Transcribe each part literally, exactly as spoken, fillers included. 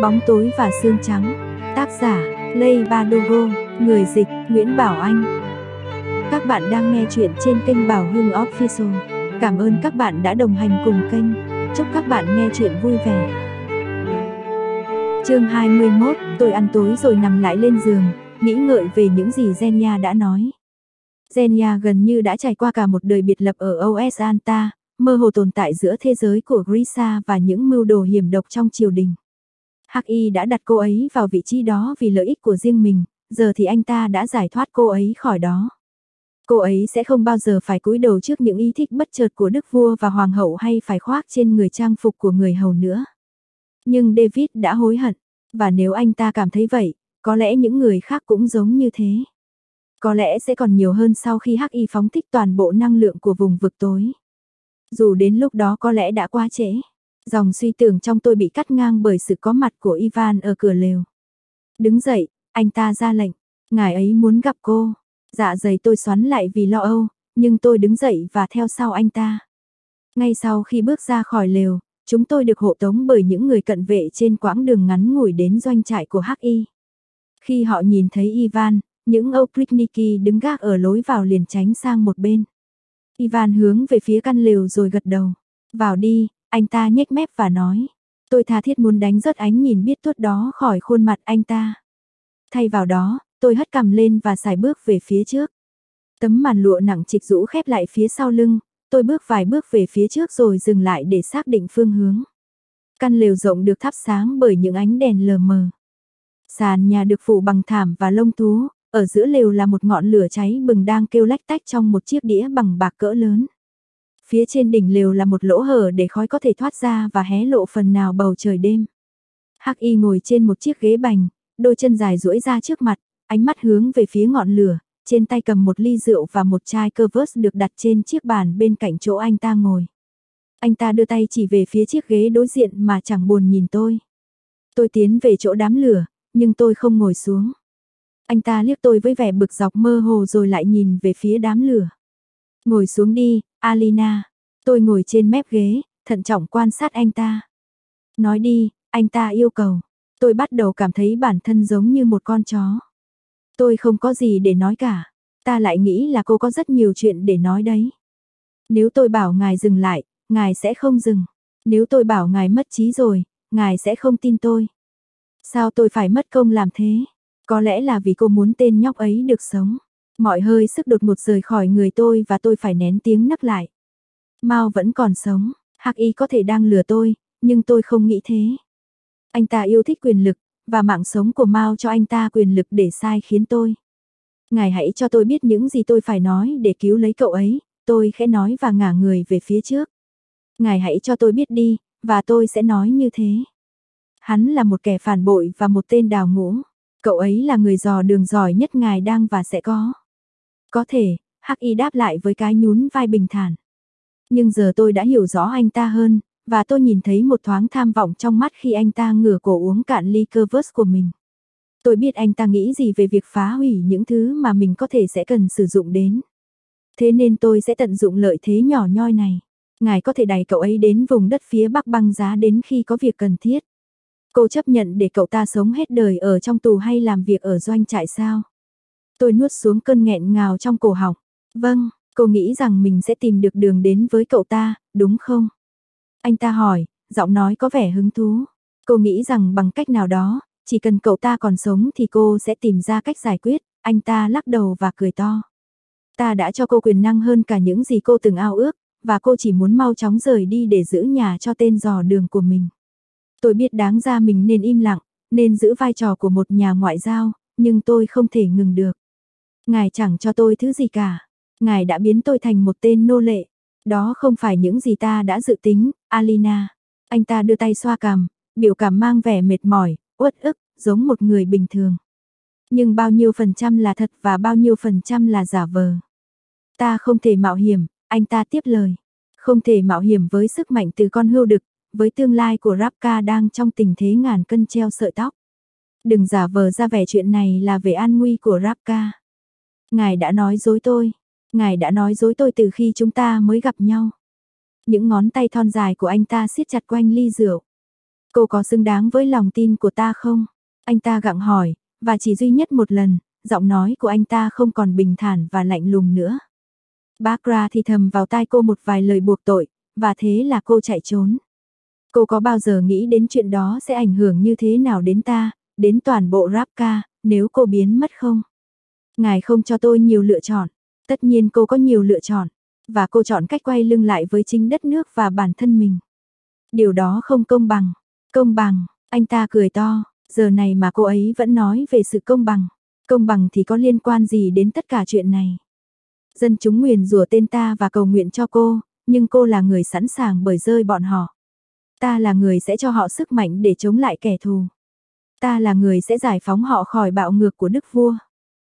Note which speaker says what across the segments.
Speaker 1: Bóng tối và xương trắng. Tác giả: Lay Badogo. Người dịch: Nguyễn Bảo Anh. Các bạn đang nghe chuyện trên kênh Bảo Hưng Official. Cảm ơn các bạn đã đồng hành cùng kênh. Chúc các bạn nghe chuyện vui vẻ. Chương hai mươi mốt, tôi ăn tối rồi nằm lại lên giường, nghĩ ngợi về những gì Zenya đã nói. Zenya gần như đã trải qua cả một đời biệt lập ở ô ét Alta, mơ hồ tồn tại giữa thế giới của Grisha và những mưu đồ hiểm độc trong triều đình. Hắc Y đã đặt cô ấy vào vị trí đó vì lợi ích của riêng mình, giờ thì anh ta đã giải thoát cô ấy khỏi đó. Cô ấy sẽ không bao giờ phải cúi đầu trước những ý thích bất chợt của đức vua và hoàng hậu hay phải khoác trên người trang phục của người hầu nữa. Nhưng David đã hối hận, và nếu anh ta cảm thấy vậy, có lẽ những người khác cũng giống như thế. Có lẽ sẽ còn nhiều hơn sau khi Hắc Y phóng thích toàn bộ năng lượng của vùng vực tối. Dù đến lúc đó có lẽ đã quá trễ. Dòng suy tưởng trong tôi bị cắt ngang bởi sự có mặt của Ivan ở cửa lều. Đứng dậy, anh ta ra lệnh, ngài ấy muốn gặp cô. Dạ dày tôi xoắn lại vì lo âu, nhưng tôi đứng dậy và theo sau anh ta. Ngay sau khi bước ra khỏi lều, chúng tôi được hộ tống bởi những người cận vệ trên quãng đường ngắn ngủi đến doanh trại của Hắc Y. Khi họ nhìn thấy Ivan, những Oprichniki đứng gác ở lối vào liền tránh sang một bên. Ivan hướng về phía căn lều rồi gật đầu. Vào đi, anh ta nhếch mép và nói. Tôi tha thiết muốn đánh rớt ánh nhìn biết tuốt đó khỏi khuôn mặt anh ta. Thay vào đó, tôi hất cằm lên và sải bước về phía trước. Tấm màn lụa nặng trịch rũ khép lại phía sau lưng, tôi bước vài bước về phía trước rồi dừng lại để xác định phương hướng. Căn lều rộng được thắp sáng bởi những ánh đèn lờ mờ. Sàn nhà được phủ bằng thảm và lông thú, ở giữa lều là một ngọn lửa cháy bừng đang kêu lách tách trong một chiếc đĩa bằng bạc cỡ lớn. Phía trên đỉnh lều là một lỗ hở để khói có thể thoát ra và hé lộ phần nào bầu trời đêm. Hắc Y ngồi trên một chiếc ghế bành, đôi chân dài duỗi ra trước mặt, ánh mắt hướng về phía ngọn lửa, trên tay cầm một ly rượu và một chai Cuvers được đặt trên chiếc bàn bên cạnh chỗ anh ta ngồi. Anh ta đưa tay chỉ về phía chiếc ghế đối diện mà chẳng buồn nhìn tôi. Tôi tiến về chỗ đám lửa, nhưng tôi không ngồi xuống. Anh ta liếc tôi với vẻ bực dọc mơ hồ rồi lại nhìn về phía đám lửa. Ngồi xuống đi, Alina. Tôi ngồi trên mép ghế, thận trọng quan sát anh ta. Nói đi, anh ta yêu cầu. Tôi bắt đầu cảm thấy bản thân giống như một con chó. Tôi không có gì để nói cả. Ta lại nghĩ là cô có rất nhiều chuyện để nói đấy. Nếu tôi bảo ngài dừng lại, ngài sẽ không dừng. Nếu tôi bảo ngài mất trí rồi, ngài sẽ không tin tôi. Sao tôi phải mất công làm thế? Có lẽ là vì cô muốn tên nhóc ấy được sống. Mọi hơi sức đột ngột rời khỏi người tôi và tôi phải nén tiếng nấc lại. Mao vẫn còn sống, Hắc Y có thể đang lừa tôi, nhưng tôi không nghĩ thế. Anh ta yêu thích quyền lực, và mạng sống của Mao cho anh ta quyền lực để sai khiến tôi. Ngài hãy cho tôi biết những gì tôi phải nói để cứu lấy cậu ấy, tôi khẽ nói và ngả người về phía trước. Ngài hãy cho tôi biết đi, và tôi sẽ nói như thế. Hắn là một kẻ phản bội và một tên đào ngũ. Cậu ấy là người dò đường giỏi nhất ngài đang và sẽ có. Có thể, Hắc Y đáp lại với cái nhún vai bình thản. Nhưng giờ tôi đã hiểu rõ anh ta hơn, và tôi nhìn thấy một thoáng tham vọng trong mắt khi anh ta ngửa cổ uống cạn ly Cuvers của mình. Tôi biết anh ta nghĩ gì về việc phá hủy những thứ mà mình có thể sẽ cần sử dụng đến. Thế nên tôi sẽ tận dụng lợi thế nhỏ nhoi này. Ngài có thể đẩy cậu ấy đến vùng đất phía Bắc băng giá đến khi có việc cần thiết. Cô chấp nhận để cậu ta sống hết đời ở trong tù hay làm việc ở doanh trại sao? Tôi nuốt xuống cơn nghẹn ngào trong cổ họng. Vâng, cô nghĩ rằng mình sẽ tìm được đường đến với cậu ta, đúng không? Anh ta hỏi, giọng nói có vẻ hứng thú. Cô nghĩ rằng bằng cách nào đó, chỉ cần cậu ta còn sống thì cô sẽ tìm ra cách giải quyết. Anh ta lắc đầu và cười to. Ta đã cho cô quyền năng hơn cả những gì cô từng ao ước, và cô chỉ muốn mau chóng rời đi để giữ nhà cho tên dò đường của mình. Tôi biết đáng ra mình nên im lặng, nên giữ vai trò của một nhà ngoại giao, nhưng tôi không thể ngừng được. Ngài chẳng cho tôi thứ gì cả. Ngài đã biến tôi thành một tên nô lệ. Đó không phải những gì ta đã dự tính, Alina. Anh ta đưa tay xoa cằm, biểu cảm mang vẻ mệt mỏi, uất ức, giống một người bình thường. Nhưng bao nhiêu phần trăm là thật và bao nhiêu phần trăm là giả vờ. Ta không thể mạo hiểm, anh ta tiếp lời. Không thể mạo hiểm với sức mạnh từ con hươu đực, với tương lai của Rabka đang trong tình thế ngàn cân treo sợi tóc. Đừng giả vờ ra vẻ chuyện này là về an nguy của Rabka. Ngài đã nói dối tôi. Ngài đã nói dối tôi từ khi chúng ta mới gặp nhau. Những ngón tay thon dài của anh ta siết chặt quanh ly rượu. Cô có xứng đáng với lòng tin của ta không? Anh ta gặng hỏi, và chỉ duy nhất một lần, giọng nói của anh ta không còn bình thản và lạnh lùng nữa. Barbara thì thầm vào tai cô một vài lời buộc tội, và thế là cô chạy trốn. Cô có bao giờ nghĩ đến chuyện đó sẽ ảnh hưởng như thế nào đến ta, đến toàn bộ Rapka, nếu cô biến mất không? Ngài không cho tôi nhiều lựa chọn. Tất nhiên cô có nhiều lựa chọn, và cô chọn cách quay lưng lại với chính đất nước và bản thân mình. Điều đó không công bằng. Công bằng, anh ta cười to, giờ này mà cô ấy vẫn nói về sự công bằng. Công bằng thì có liên quan gì đến tất cả chuyện này? Dân chúng nguyền rủa tên ta và cầu nguyện cho cô, nhưng cô là người sẵn sàng bởi rơi bọn họ. Ta là người sẽ cho họ sức mạnh để chống lại kẻ thù. Ta là người sẽ giải phóng họ khỏi bạo ngược của đức vua,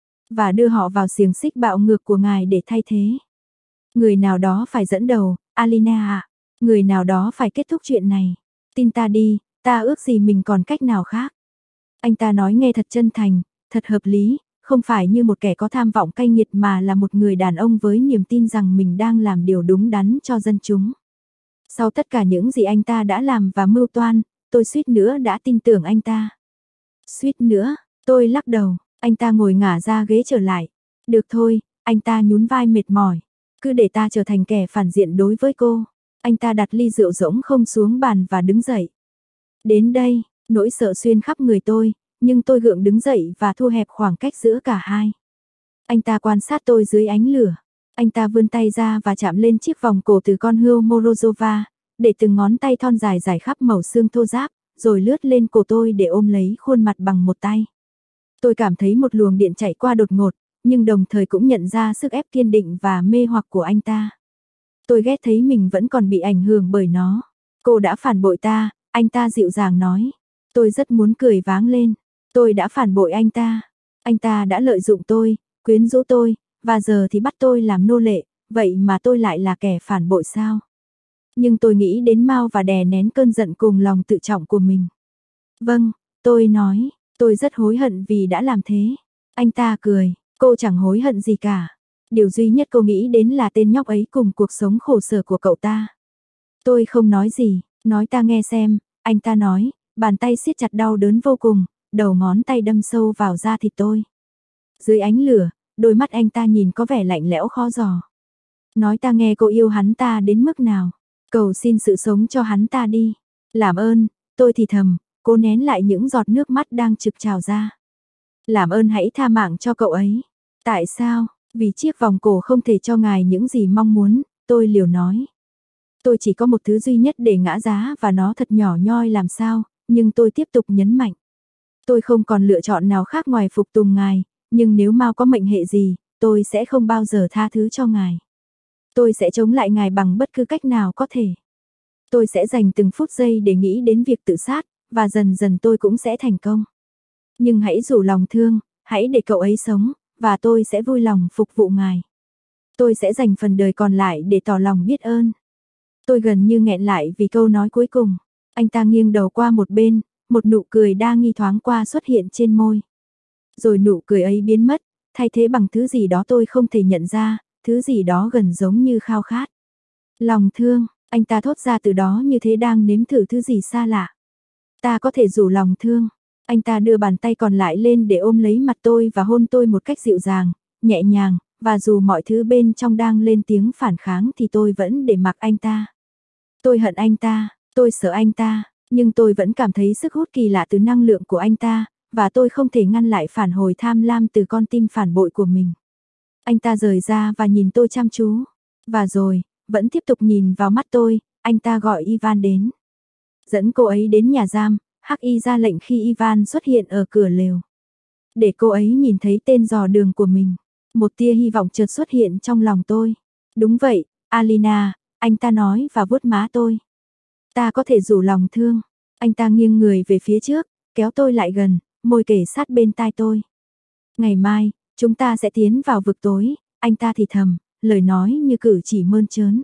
Speaker 1: và đưa họ vào xiềng xích bạo ngược của ngài để thay thế. Người nào đó phải dẫn đầu, Alina ạ. Người nào đó phải kết thúc chuyện này. Tin ta đi, ta ước gì mình còn cách nào khác. Anh ta nói nghe thật chân thành, thật hợp lý, không phải như một kẻ có tham vọng cay nghiệt mà là một người đàn ông với niềm tin rằng mình đang làm điều đúng đắn cho dân chúng. Sau tất cả những gì anh ta đã làm và mưu toan, tôi suýt nữa đã tin tưởng anh ta. Suýt nữa, tôi lắc đầu, anh ta ngồi ngả ra ghế trở lại. Được thôi, anh ta nhún vai mệt mỏi. Cứ để ta trở thành kẻ phản diện đối với cô. Anh ta đặt ly rượu rỗng không xuống bàn và đứng dậy. Đến đây, nỗi sợ xuyên khắp người tôi, nhưng tôi gượng đứng dậy và thu hẹp khoảng cách giữa cả hai. Anh ta quan sát tôi dưới ánh lửa. Anh ta vươn tay ra và chạm lên chiếc vòng cổ từ con hươu Morozova, để từng ngón tay thon dài dài khắp màu xương thô ráp, rồi lướt lên cổ tôi để ôm lấy khuôn mặt bằng một tay. Tôi cảm thấy một luồng điện chạy qua đột ngột, nhưng đồng thời cũng nhận ra sức ép kiên định và mê hoặc của anh ta. Tôi ghét thấy mình vẫn còn bị ảnh hưởng bởi nó. Cô đã phản bội ta, anh ta dịu dàng nói. Tôi rất muốn cười váng lên. Tôi đã phản bội anh ta. Anh ta đã lợi dụng tôi, quyến rũ tôi, và giờ thì bắt tôi làm nô lệ, vậy mà tôi lại là kẻ phản bội sao? Nhưng tôi nghĩ đến Mao và đè nén cơn giận cùng lòng tự trọng của mình. Vâng, tôi nói, tôi rất hối hận vì đã làm thế. Anh ta cười, cô chẳng hối hận gì cả. Điều duy nhất cô nghĩ đến là tên nhóc ấy cùng cuộc sống khổ sở của cậu ta. Tôi không nói gì, nói ta nghe xem, anh ta nói, bàn tay siết chặt đau đớn vô cùng, đầu ngón tay đâm sâu vào da thịt tôi. Dưới ánh lửa, đôi mắt anh ta nhìn có vẻ lạnh lẽo khó dò. Nói ta nghe cô yêu hắn ta đến mức nào, cầu xin sự sống cho hắn ta đi. Làm ơn, tôi thì thầm, cố nén lại những giọt nước mắt đang trực trào ra. Làm ơn hãy tha mạng cho cậu ấy. Tại sao? Vì chiếc vòng cổ không thể cho ngài những gì mong muốn, tôi liều nói. Tôi chỉ có một thứ duy nhất để ngã giá và nó thật nhỏ nhoi làm sao, nhưng tôi tiếp tục nhấn mạnh. Tôi không còn lựa chọn nào khác ngoài phục tùng ngài, nhưng nếu Mao có mệnh hệ gì, tôi sẽ không bao giờ tha thứ cho ngài. Tôi sẽ chống lại ngài bằng bất cứ cách nào có thể. Tôi sẽ dành từng phút giây để nghĩ đến việc tự sát, và dần dần tôi cũng sẽ thành công. Nhưng hãy rủ lòng thương, hãy để cậu ấy sống, và tôi sẽ vui lòng phục vụ ngài. Tôi sẽ dành phần đời còn lại để tỏ lòng biết ơn. Tôi gần như nghẹn lại vì câu nói cuối cùng. Anh ta nghiêng đầu qua một bên, một nụ cười đa nghi thoáng qua xuất hiện trên môi. Rồi nụ cười ấy biến mất, thay thế bằng thứ gì đó tôi không thể nhận ra, thứ gì đó gần giống như khao khát. Lòng thương, anh ta thốt ra từ đó như thế đang nếm thử thứ gì xa lạ. Ta có thể rủ lòng thương. Anh ta đưa bàn tay còn lại lên để ôm lấy mặt tôi và hôn tôi một cách dịu dàng, nhẹ nhàng, và dù mọi thứ bên trong đang lên tiếng phản kháng thì tôi vẫn để mặc anh ta. Tôi hận anh ta, tôi sợ anh ta, nhưng tôi vẫn cảm thấy sức hút kỳ lạ từ năng lượng của anh ta, và tôi không thể ngăn lại phản hồi tham lam từ con tim phản bội của mình. Anh ta rời ra và nhìn tôi chăm chú, và rồi, vẫn tiếp tục nhìn vào mắt tôi, anh ta gọi Ivan đến. Dẫn cô ấy đến nhà giam, Hắc Y ra lệnh khi Ivan xuất hiện ở cửa lều. Để cô ấy nhìn thấy tên dò đường của mình. Một tia hy vọng chợt xuất hiện trong lòng tôi. Đúng vậy, Alina, anh ta nói và vuốt má tôi. Ta có thể rủ lòng thương. Anh ta nghiêng người về phía trước, kéo tôi lại gần, môi kề sát bên tai tôi. Ngày mai, chúng ta sẽ tiến vào vực tối, anh ta thì thầm, lời nói như cử chỉ mơn trớn.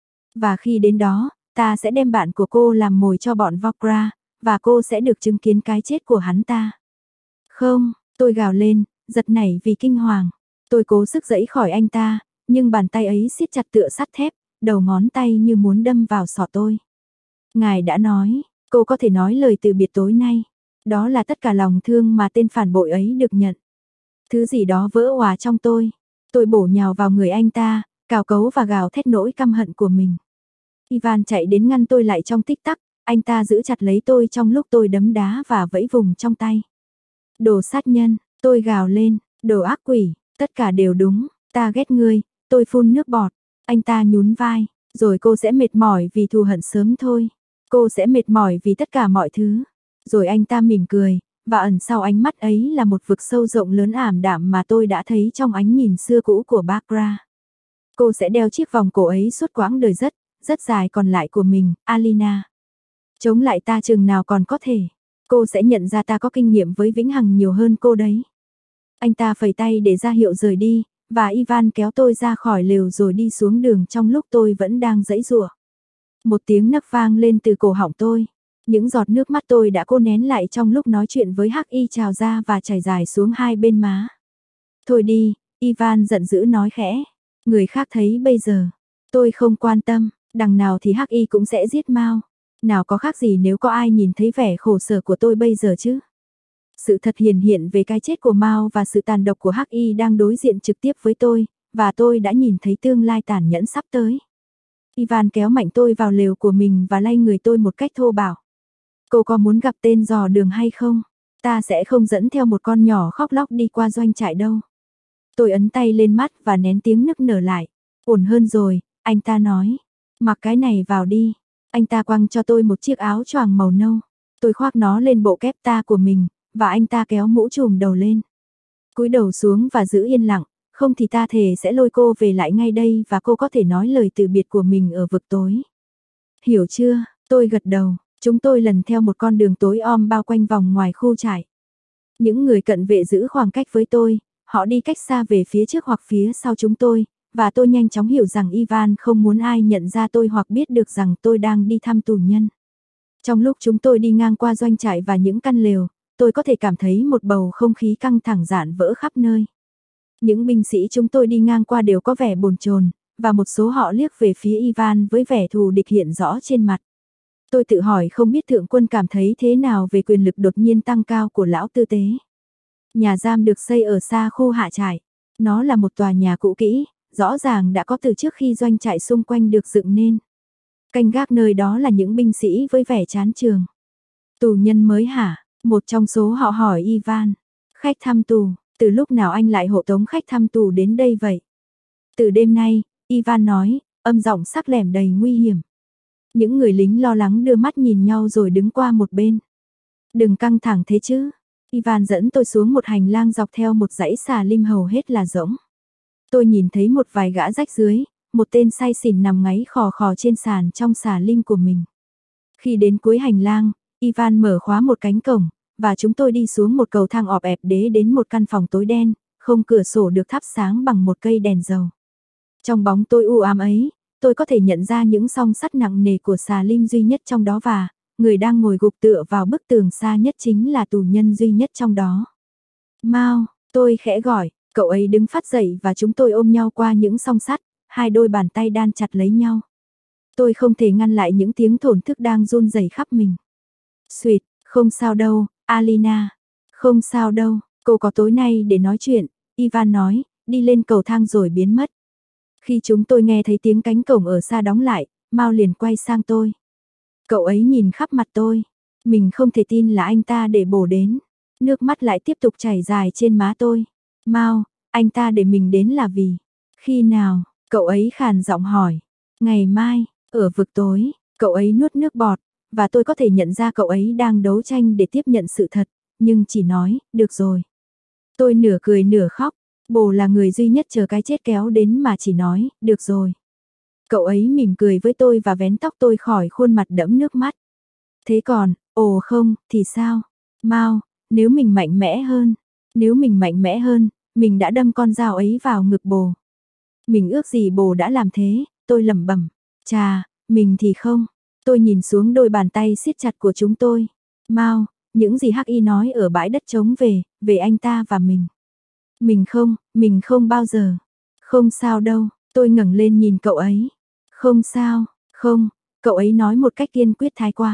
Speaker 1: Và khi đến đó, ta sẽ đem bạn của cô làm mồi cho bọn Vokra, và cô sẽ được chứng kiến cái chết của hắn ta. Không, tôi gào lên, giật nảy vì kinh hoàng. Tôi cố sức giãy khỏi anh ta, nhưng bàn tay ấy siết chặt tựa sắt thép, đầu ngón tay như muốn đâm vào sọ tôi. Ngài đã nói, Cô có thể nói lời từ biệt tối nay. Đó là tất cả lòng thương mà tên phản bội ấy được nhận. Thứ gì đó vỡ òa trong tôi. Tôi bổ nhào vào người anh ta, cào cấu và gào thét nỗi căm hận của mình. Ivan chạy đến ngăn tôi lại trong tích tắc, anh ta giữ chặt lấy tôi trong lúc tôi đấm đá và vẫy vùng trong tay. Đồ sát nhân, tôi gào lên, đồ ác quỷ, tất cả đều đúng, ta ghét ngươi, tôi phun nước bọt. Anh ta nhún vai, rồi cô sẽ mệt mỏi vì thù hận sớm thôi. Cô sẽ mệt mỏi vì tất cả mọi thứ. Rồi anh ta mỉm cười, và ẩn sau ánh mắt ấy là một vực sâu rộng lớn ảm đạm mà tôi đã thấy trong ánh nhìn xưa cũ của Barbara. Cô sẽ đeo chiếc vòng cổ ấy suốt quãng đời rất, rất dài còn lại của mình, Alina. Chống lại ta chừng nào còn có thể. Cô sẽ nhận ra ta có kinh nghiệm với vĩnh hằng nhiều hơn cô đấy. Anh ta phẩy tay để ra hiệu rời đi, và Ivan kéo tôi ra khỏi lều rồi đi xuống đường trong lúc tôi vẫn đang giãy giụa. Một tiếng nấc vang lên từ cổ họng tôi. Những giọt nước mắt tôi đã cố nén lại trong lúc nói chuyện với Hắc Y trào ra và chảy dài xuống hai bên má. Thôi đi, Ivan giận dữ nói khẽ. Người khác thấy bây giờ. Tôi không quan tâm, đằng nào thì Hắc Y cũng sẽ giết Mao. Nào có khác gì nếu có ai nhìn thấy vẻ khổ sở của tôi bây giờ chứ. Sự thật hiển hiện về cái chết của Mao và sự tàn độc của Hắc Y đang đối diện trực tiếp với tôi, và tôi đã nhìn thấy tương lai tàn nhẫn sắp tới. Ivan kéo mạnh tôi vào lều của mình và lay người tôi một cách thô bạo. Cô có muốn gặp tên dò đường hay không? Ta sẽ không dẫn theo một con nhỏ khóc lóc đi qua doanh trại đâu. Tôi ấn tay lên mắt và nén tiếng nức nở lại. Ổn hơn rồi, anh ta nói. Mặc cái này vào đi. Anh ta quăng cho tôi một chiếc áo choàng màu nâu. Tôi khoác nó lên bộ kép ta của mình, và anh ta kéo mũ trùm đầu lên. Cúi đầu xuống và giữ yên lặng, không thì ta thề sẽ lôi cô về lại ngay đây và cô có thể nói lời từ biệt của mình ở vực tối. Hiểu chưa? Tôi gật đầu. Chúng tôi lần theo một con đường tối om bao quanh vòng ngoài khu trại. Những người cận vệ giữ khoảng cách với tôi, họ đi cách xa về phía trước hoặc phía sau chúng tôi, và tôi nhanh chóng hiểu rằng Ivan không muốn ai nhận ra tôi hoặc biết được rằng tôi đang đi thăm tù nhân. Trong lúc chúng tôi đi ngang qua doanh trại và những căn lều, tôi có thể cảm thấy một bầu không khí căng thẳng rạn vỡ khắp nơi. Những binh sĩ chúng tôi đi ngang qua đều có vẻ bồn chồn, và một số họ liếc về phía Ivan với vẻ thù địch hiện rõ trên mặt. Tôi tự hỏi không biết thượng quân cảm thấy thế nào về quyền lực đột nhiên tăng cao của lão tư tế. Nhà giam được xây ở xa khu hạ trại. Nó là một tòa nhà cũ kỹ, rõ ràng đã có từ trước khi doanh trại xung quanh được dựng nên. Canh gác nơi đó là những binh sĩ với vẻ chán chường. Tù nhân mới hả? Một trong số họ hỏi Ivan. Khách thăm tù, từ lúc nào anh lại hộ tống khách thăm tù đến đây vậy? Từ đêm nay, Ivan nói, âm giọng sắc lẻm đầy nguy hiểm. Những người lính lo lắng đưa mắt nhìn nhau rồi đứng qua một bên. Đừng căng thẳng thế chứ. Ivan dẫn tôi xuống một hành lang dọc theo một dãy xà lim hầu hết là rỗng. Tôi nhìn thấy một vài gã rách dưới, một tên say xỉn nằm ngáy khò khò trên sàn trong xà lim của mình. Khi đến cuối hành lang, Ivan mở khóa một cánh cổng, và chúng tôi đi xuống một cầu thang ọp ẹp đế đến một căn phòng tối đen, không cửa sổ được thắp sáng bằng một cây đèn dầu. Trong bóng tối u ám ấy, tôi có thể nhận ra những song sắt nặng nề của xà lim duy nhất trong đó và người đang ngồi gục tựa vào bức tường xa nhất chính là tù nhân duy nhất trong đó. Mao, tôi khẽ gọi, cậu ấy đứng phát dậy và chúng tôi ôm nhau qua những song sắt, hai đôi bàn tay đan chặt lấy nhau. Tôi không thể ngăn lại những tiếng thổn thức đang run rẩy khắp mình. Xuyệt, không sao đâu, Alina. Không sao đâu, cô có tối nay để nói chuyện, Ivan nói, đi lên cầu thang rồi biến mất. Khi chúng tôi nghe thấy tiếng cánh cổng ở xa đóng lại, Mao liền quay sang tôi. Cậu ấy nhìn khắp mặt tôi. Mình không thể tin là anh ta để bổ đến. Nước mắt lại tiếp tục chảy dài trên má tôi. Mao, anh ta để mình đến là vì. Khi nào? Cậu ấy khàn giọng hỏi. Ngày mai, ở vực tối, cậu ấy nuốt nước bọt, và tôi có thể nhận ra cậu ấy đang đấu tranh để tiếp nhận sự thật, nhưng chỉ nói, được rồi. Tôi nửa cười nửa khóc. Bồ là người duy nhất chờ cái chết kéo đến mà chỉ nói, được rồi. Cậu ấy mỉm cười với tôi và vén tóc tôi khỏi khuôn mặt đẫm nước mắt. Thế còn, ồ không, thì sao? Mao, nếu mình mạnh mẽ hơn, nếu mình mạnh mẽ hơn, mình đã đâm con dao ấy vào ngực bồ. Mình ước gì bồ đã làm thế, tôi lẩm bẩm. Chà, mình thì không. Tôi nhìn xuống đôi bàn tay siết chặt của chúng tôi. Mao, những gì Hắc Y nói ở bãi đất trống về, về anh ta và mình. Mình không, mình không bao giờ. Không sao đâu, tôi ngẩng lên nhìn cậu ấy. Không sao, không, cậu ấy nói một cách kiên quyết thái quá.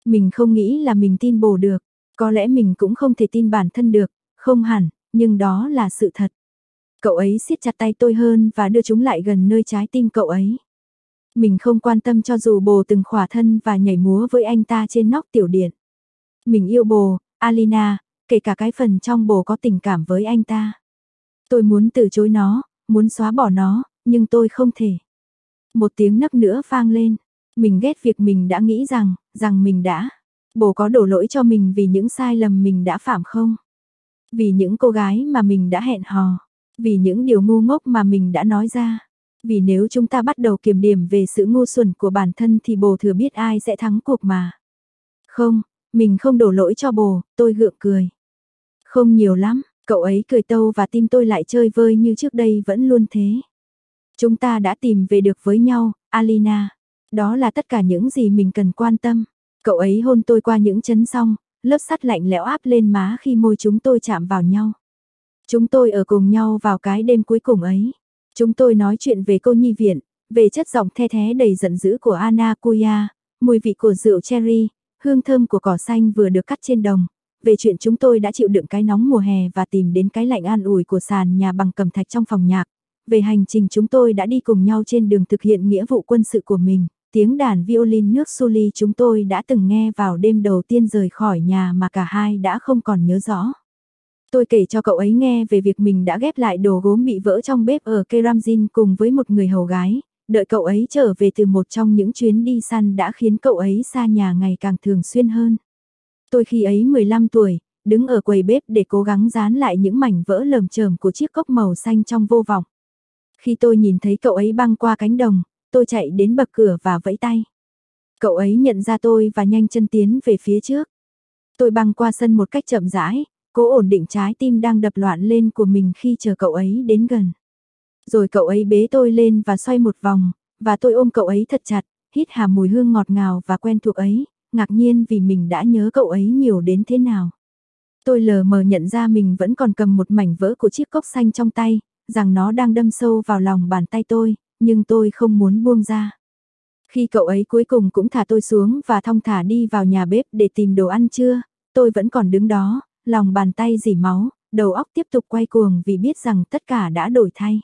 Speaker 1: Mình không nghĩ là mình tin bồ được, có lẽ mình cũng không thể tin bản thân được, không hẳn, nhưng đó là sự thật. Cậu ấy siết chặt tay tôi hơn và đưa chúng lại gần nơi trái tim cậu ấy. Mình không quan tâm cho dù bồ từng khỏa thân và nhảy múa với anh ta trên nóc tiểu điện. Mình yêu bồ, Alina, kể cả cái phần trong bồ có tình cảm với anh ta. Tôi muốn từ chối nó, muốn xóa bỏ nó, nhưng tôi không thể. Một tiếng nấc nữa vang lên. Mình ghét việc mình đã nghĩ rằng, rằng mình đã. Bồ có đổ lỗi cho mình vì những sai lầm mình đã phạm không? Vì những cô gái mà mình đã hẹn hò. Vì những điều ngu ngốc mà mình đã nói ra. Vì nếu chúng ta bắt đầu kiểm điểm về sự ngu xuẩn của bản thân thì bồ thừa biết ai sẽ thắng cuộc mà. Không, mình không đổ lỗi cho bồ, tôi gượng cười. Không nhiều lắm, cậu ấy cười tâu và tim tôi lại chơi vơi như trước đây vẫn luôn thế. Chúng ta đã tìm về được với nhau, Alina. Đó là tất cả những gì mình cần quan tâm. Cậu ấy hôn tôi qua những chấn song, lớp sắt lạnh lẽo áp lên má khi môi chúng tôi chạm vào nhau. Chúng tôi ở cùng nhau vào cái đêm cuối cùng ấy. Chúng tôi nói chuyện về cô nhi viện, về chất giọng the thé đầy giận dữ của Anna Kuya, mùi vị của rượu cherry, hương thơm của cỏ xanh vừa được cắt trên đồng. Về chuyện chúng tôi đã chịu đựng cái nóng mùa hè và tìm đến cái lạnh an ủi của sàn nhà bằng cẩm thạch trong phòng nhạc. Về hành trình chúng tôi đã đi cùng nhau trên đường thực hiện nghĩa vụ quân sự của mình. Tiếng đàn violin nước Suli chúng tôi đã từng nghe vào đêm đầu tiên rời khỏi nhà mà cả hai đã không còn nhớ rõ. Tôi kể cho cậu ấy nghe về việc mình đã ghép lại đồ gốm bị vỡ trong bếp ở Keramzin cùng với một người hầu gái, đợi cậu ấy trở về từ một trong những chuyến đi săn đã khiến cậu ấy xa nhà ngày càng thường xuyên hơn. Tôi khi ấy mười lăm tuổi, đứng ở quầy bếp để cố gắng dán lại những mảnh vỡ lởm chởm của chiếc cốc màu xanh trong vô vọng. Khi tôi nhìn thấy cậu ấy băng qua cánh đồng, tôi chạy đến bậc cửa và vẫy tay. Cậu ấy nhận ra tôi và nhanh chân tiến về phía trước. Tôi băng qua sân một cách chậm rãi, cố ổn định trái tim đang đập loạn lên của mình khi chờ cậu ấy đến gần. Rồi cậu ấy bế tôi lên và xoay một vòng, và tôi ôm cậu ấy thật chặt, hít hà mùi hương ngọt ngào và quen thuộc ấy, ngạc nhiên vì mình đã nhớ cậu ấy nhiều đến thế nào. Tôi lờ mờ nhận ra mình vẫn còn cầm một mảnh vỡ của chiếc cốc xanh trong tay, rằng nó đang đâm sâu vào lòng bàn tay tôi, nhưng tôi không muốn buông ra. Khi cậu ấy cuối cùng cũng thả tôi xuống và thong thả đi vào nhà bếp để tìm đồ ăn trưa, tôi vẫn còn đứng đó, lòng bàn tay rỉ máu, đầu óc tiếp tục quay cuồng vì biết rằng tất cả đã đổi thay.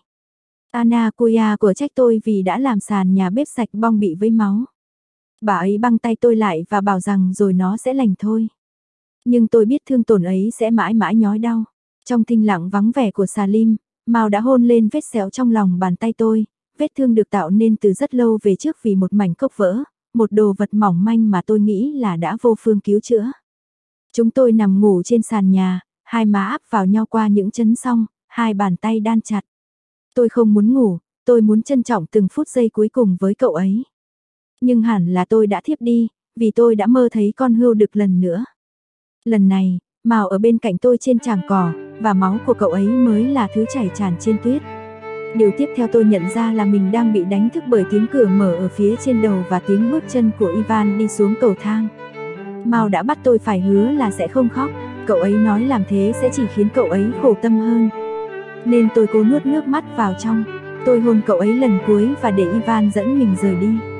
Speaker 1: Anna Kuya của trách tôi vì đã làm sàn nhà bếp sạch bong bị với máu. Bà ấy băng tay tôi lại và bảo rằng rồi nó sẽ lành thôi. Nhưng tôi biết thương tổn ấy sẽ mãi mãi nhói đau. Trong thinh lặng vắng vẻ của Salim, Mao đã hôn lên vết sẹo trong lòng bàn tay tôi, vết thương được tạo nên từ rất lâu về trước vì một mảnh cốc vỡ, một đồ vật mỏng manh mà tôi nghĩ là đã vô phương cứu chữa. Chúng tôi nằm ngủ trên sàn nhà, hai má áp vào nhau qua những chấn song, hai bàn tay đan chặt. Tôi không muốn ngủ, tôi muốn trân trọng từng phút giây cuối cùng với cậu ấy. Nhưng hẳn là tôi đã thiếp đi, vì tôi đã mơ thấy con hươu đực lần nữa. Lần này, Mao ở bên cạnh tôi trên tràng cỏ, và máu của cậu ấy mới là thứ chảy tràn trên tuyết. Điều tiếp theo tôi nhận ra là mình đang bị đánh thức bởi tiếng cửa mở ở phía trên đầu và tiếng bước chân của Ivan đi xuống cầu thang. Mao đã bắt tôi phải hứa là sẽ không khóc, cậu ấy nói làm thế sẽ chỉ khiến cậu ấy khổ tâm hơn. Nên tôi cố nuốt nước mắt vào trong, tôi hôn cậu ấy lần cuối và để Ivan dẫn mình rời đi.